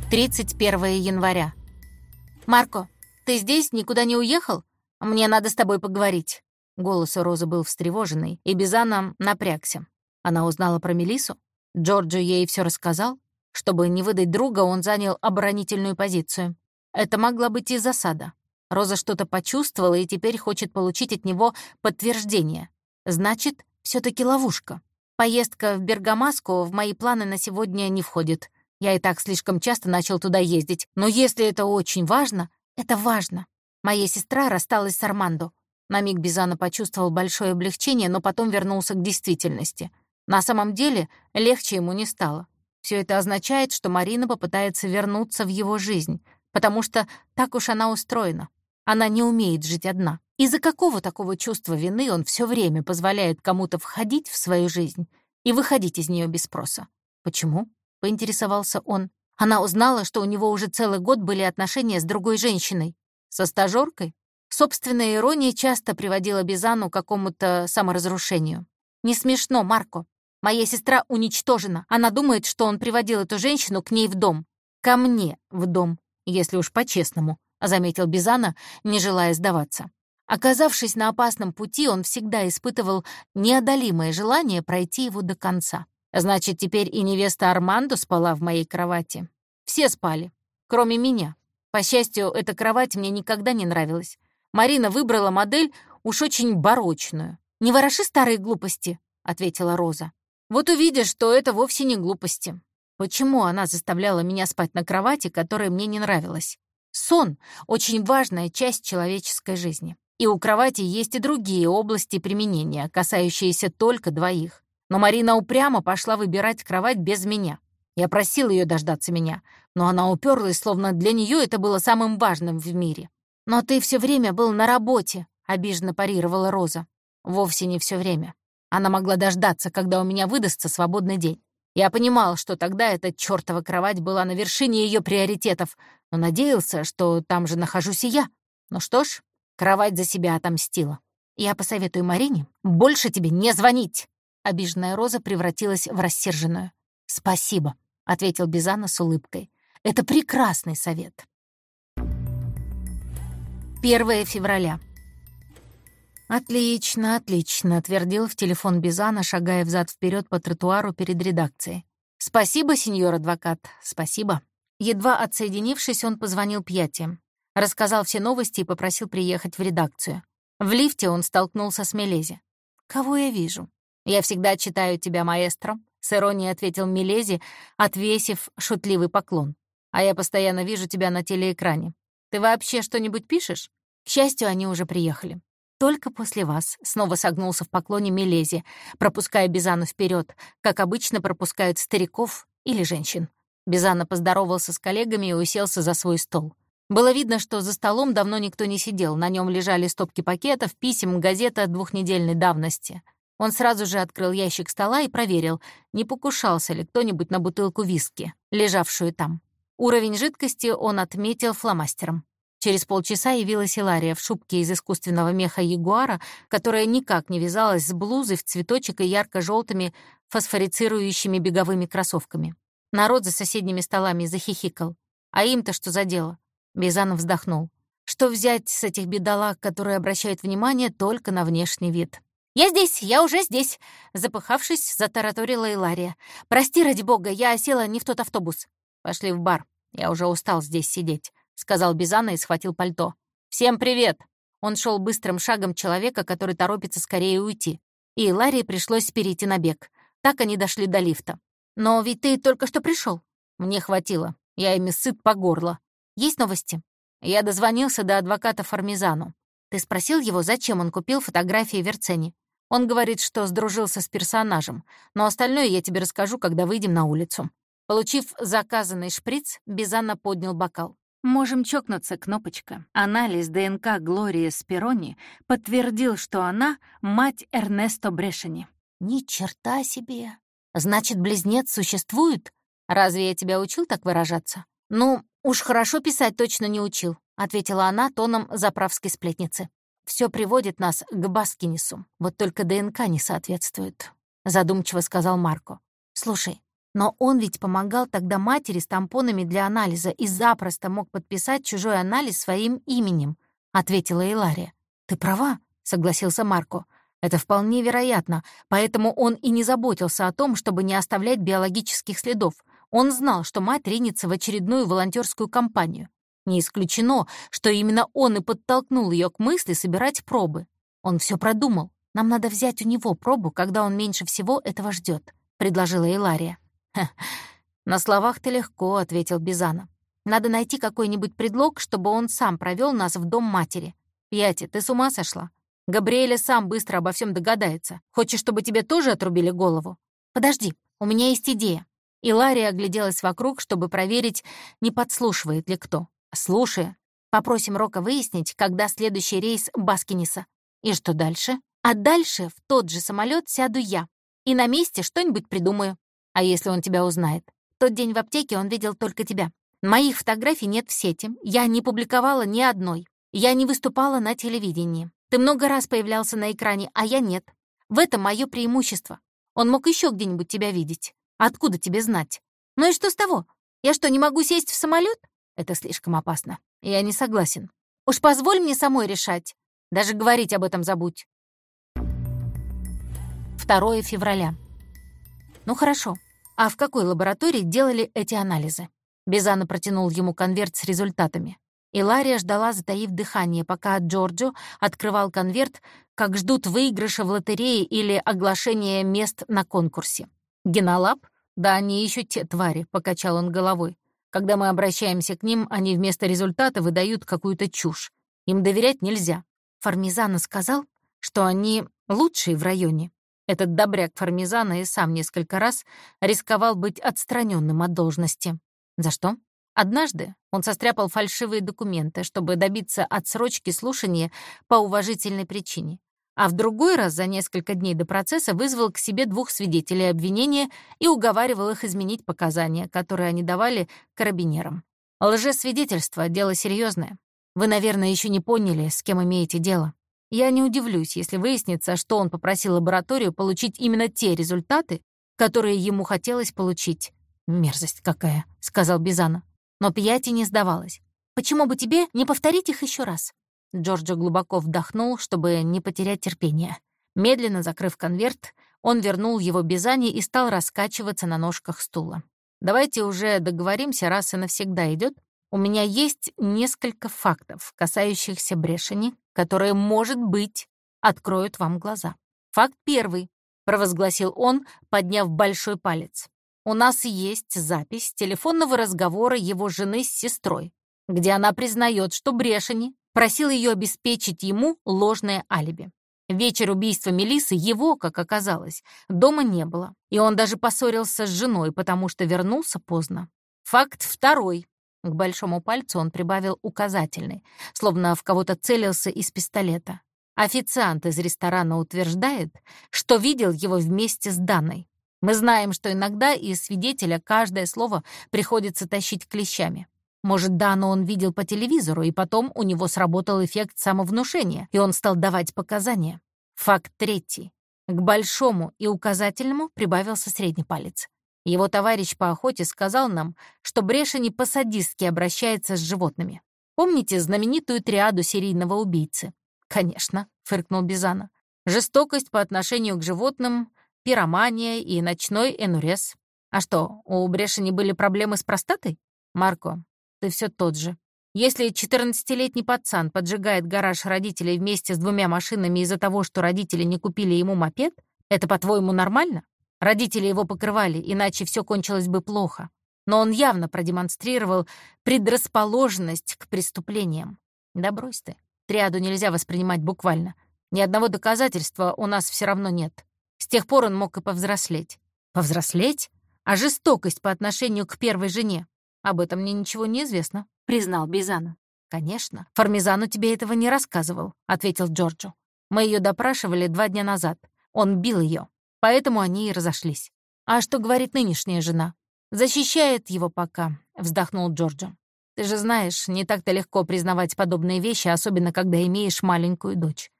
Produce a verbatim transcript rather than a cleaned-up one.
тридцать первого января. «Марко, ты здесь? Никуда не уехал? Мне надо с тобой поговорить». Голос у Розы был встревоженный, и Бизана напрягся. Она узнала про Мелиссу? Джорджо ей все рассказал? Чтобы не выдать друга, он занял оборонительную позицию. Это могла быть и засада. Роза что-то почувствовала и теперь хочет получить от него подтверждение. Значит, все таки ловушка. Поездка в Бергамаску в мои планы на сегодня не входит. Я и так слишком часто начал туда ездить. Но если это очень важно, это важно. Моя сестра рассталась с Армандо. На миг Бизана почувствовал большое облегчение, но потом вернулся к действительности. На самом деле, легче ему не стало. Все это означает, что Марина попытается вернуться в его жизнь, потому что так уж она устроена. Она не умеет жить одна. Из-за какого такого чувства вины он все время позволяет кому-то входить в свою жизнь и выходить из нее без спроса? Почему? — поинтересовался он. Она узнала, что у него уже целый год были отношения с другой женщиной. Со стажёркой? Собственная ирония часто приводила Бизану к какому-то саморазрушению. «Не смешно, Марко. Моя сестра уничтожена. Она думает, что он приводил эту женщину к ней в дом. Ко мне в дом, если уж по-честному», — заметил Бизана, не желая сдаваться. Оказавшись на опасном пути, он всегда испытывал неодолимое желание пройти его до конца. Значит, теперь и невеста Армандо спала в моей кровати. Все спали, кроме меня. По счастью, эта кровать мне никогда не нравилась. Марина выбрала модель уж очень барочную. «Не вороши старые глупости», — ответила Роза. «Вот увидишь, что это вовсе не глупости. Почему она заставляла меня спать на кровати, которая мне не нравилась? Сон — очень важная часть человеческой жизни. И у кровати есть и другие области применения, касающиеся только двоих. Но Марина упрямо пошла выбирать кровать без меня. Я просил ее дождаться меня, но она уперлась, словно для нее это было самым важным в мире. «Но ты все время был на работе», — обиженно парировала Роза. «Вовсе не все время. Она могла дождаться, когда у меня выдастся свободный день. Я понимал, что тогда эта чёртова кровать была на вершине ее приоритетов, но надеялся, что там же нахожусь и я. Ну что ж, кровать за себя отомстила. Я посоветую Марине больше тебе не звонить». Обиженная Роза превратилась в рассерженную. «Спасибо», — ответил Бизана с улыбкой. «Это прекрасный совет». первого февраля. «Отлично, отлично», — твердил в телефон Бизана, шагая взад-вперед по тротуару перед редакцией. «Спасибо, сеньор адвокат, спасибо». Едва отсоединившись, он позвонил Пьяти, рассказал все новости и попросил приехать в редакцию. В лифте он столкнулся с Мелези. «Кого я вижу?» «Я всегда читаю тебя, маэстро», — с иронией ответил Мелези, отвесив шутливый поклон. «А я постоянно вижу тебя на телеэкране. Ты вообще что-нибудь пишешь?» К счастью, они уже приехали. «Только после вас», — снова согнулся в поклоне Мелези, пропуская Бизану вперед, как обычно пропускают стариков или женщин. Бизана поздоровался с коллегами и уселся за свой стол. Было видно, что за столом давно никто не сидел, на нем лежали стопки пакетов, писем, газета двухнедельной давности. Он сразу же открыл ящик стола и проверил, не покушался ли кто-нибудь на бутылку виски, лежавшую там. Уровень жидкости он отметил фломастером. Через полчаса явилась Илария в шубке из искусственного меха ягуара, которая никак не вязалась с блузой в цветочек и ярко-желтыми фосфорицирующими беговыми кроссовками. Народ за соседними столами захихикал. А им-то что за дело? Бизанов вздохнул. Что взять с этих бедолаг, которые обращают внимание только на внешний вид? «Я здесь, я уже здесь!» Запыхавшись, затараторила Илария. «Прости, ради бога, я села не в тот автобус». «Пошли в бар, я уже устал здесь сидеть», — сказал Бизана и схватил пальто. «Всем привет!» Он шел быстрым шагом человека, который торопится скорее уйти. И Иларии пришлось перейти на бег. Так они дошли до лифта. «Но ведь ты только что пришел. «Мне хватило. Я ими сыт по горло». «Есть новости?» Я дозвонился до адвоката Фармизану. «Ты спросил его, зачем он купил фотографии Верцени?» Он говорит, что сдружился с персонажем, но остальное я тебе расскажу, когда выйдем на улицу. Получив заказанный шприц, Бизана поднял бокал. «Можем чокнуться, Кнопочка». Анализ ДНК Глории Сперони подтвердил, что она — мать Эрнесто Брешени. «Ни черта себе! Значит, близнец существует? Разве я тебя учил так выражаться?» «Ну, уж хорошо писать точно не учил», — ответила она тоном заправской сплетницы. «Все приводит нас к Баскинису. Вот только ДНК не соответствует», — задумчиво сказал Марко. «Слушай, Но он ведь помогал тогда матери с тампонами для анализа и запросто мог подписать чужой анализ своим именем, — ответила Илария. «Ты права», — согласился Марко. «Это вполне вероятно, поэтому он и не заботился о том, чтобы не оставлять биологических следов. Он знал, что мать ринется в очередную волонтерскую кампанию. Не исключено, что именно он и подтолкнул ее к мысли собирать пробы. Он все продумал. Нам надо взять у него пробу, когда он меньше всего этого ждет, предложила Илария. «На словах-то легко», — ответил Бизана. «Надо найти какой-нибудь предлог, чтобы он сам провел нас в дом матери. Пьяти, ты с ума сошла? Габриэля сам быстро обо всем догадается. Хочешь, чтобы тебе тоже отрубили голову? Подожди, у меня есть идея». Илария огляделась вокруг, чтобы проверить, не подслушивает ли кто. «Слушай, попросим Рока выяснить, когда следующий рейс Баскиниса. И что дальше? А дальше в тот же самолет сяду я. И на месте что-нибудь придумаю. А если он тебя узнает? В тот день в аптеке он видел только тебя. Моих фотографий нет в сети. Я не публиковала ни одной. Я не выступала на телевидении. Ты много раз появлялся на экране, а я нет. В этом мое преимущество. Он мог еще где-нибудь тебя видеть. Откуда тебе знать? Ну и что с того? Я что, не могу сесть в самолет? Это слишком опасно. Я не согласен. Уж позволь мне самой решать. Даже говорить об этом забудь. второе февраля. Ну хорошо. А в какой лаборатории делали эти анализы? Бизана протянул ему конверт с результатами. Илария ждала, затаив дыхание, пока Джорджо открывал конверт, как ждут выигрыша в лотерее или оглашения мест на конкурсе. «Генолаб? Да они еще те твари», — покачал он головой. «Когда мы обращаемся к ним, они вместо результата выдают какую-то чушь. Им доверять нельзя». Фармизана сказал, что они лучшие в районе. Этот добряк Фармизана и сам несколько раз рисковал быть отстраненным от должности. За что? Однажды он состряпал фальшивые документы, чтобы добиться отсрочки слушания по уважительной причине. А в другой раз за несколько дней до процесса вызвал к себе двух свидетелей обвинения и уговаривал их изменить показания, которые они давали карабинерам. Лжесвидетельство — дело серьезное. Вы, наверное, еще не поняли, с кем имеете дело. Я не удивлюсь, если выяснится, что он попросил лабораторию получить именно те результаты, которые ему хотелось получить. «Мерзость какая», — сказал Бизана. Но Пьяти не сдавалась. «Почему бы тебе не повторить их еще раз?» Джорджо глубоко вдохнул, чтобы не потерять терпение. Медленно закрыв конверт, он вернул его Бизане и стал раскачиваться на ножках стула. «Давайте уже договоримся раз и навсегда, идет? У меня есть несколько фактов, касающихся Брешени, которые, может быть, откроют вам глаза. Факт первый», — провозгласил он, подняв большой палец. «У нас есть запись телефонного разговора его жены с сестрой, где она признает, что Брешени просил ее обеспечить ему ложное алиби. Вечер убийства Мелиссы его, как оказалось, дома не было, и он даже поссорился с женой, потому что вернулся поздно. Факт второй». К большому пальцу он прибавил указательный, словно в кого-то целился из пистолета. Официант из ресторана утверждает, что видел его вместе с Даной. Мы знаем, что иногда из свидетеля каждое слово приходится тащить клещами. Может, Дану он видел по телевизору, и потом у него сработал эффект самовнушения, и он стал давать показания. Факт третий. К большому и указательному прибавился средний палец. Его товарищ по охоте сказал нам, что Брешени по-садистски обращается с животными. Помните знаменитую триаду серийного убийцы? «Конечно», — фыркнул Бизана. «Жестокость по отношению к животным, пиромания и ночной энурез. А что, у Брешени были проблемы с простатой? Марко, ты все тот же. Если четырнадцатилетний пацан поджигает гараж родителей вместе с двумя машинами из-за того, что родители не купили ему мопед, это, по-твоему, нормально? Родители его покрывали, иначе все кончилось бы плохо. Но он явно продемонстрировал предрасположенность к преступлениям. Да брось ты. Триаду нельзя воспринимать буквально. Ни одного доказательства у нас все равно нет. С тех пор он мог и повзрослеть. Повзрослеть? А жестокость по отношению к первой жене? Об этом мне ничего не известно, признал Бизана. Конечно, Фармизану тебе этого не рассказывал, ответил Джорджо. Мы ее допрашивали два дня назад. Он бил ее. Поэтому они и разошлись. А что говорит нынешняя жена? Защищает его пока, вздохнул Джорджо. Ты же знаешь, не так-то легко признавать подобные вещи, особенно когда имеешь маленькую дочь.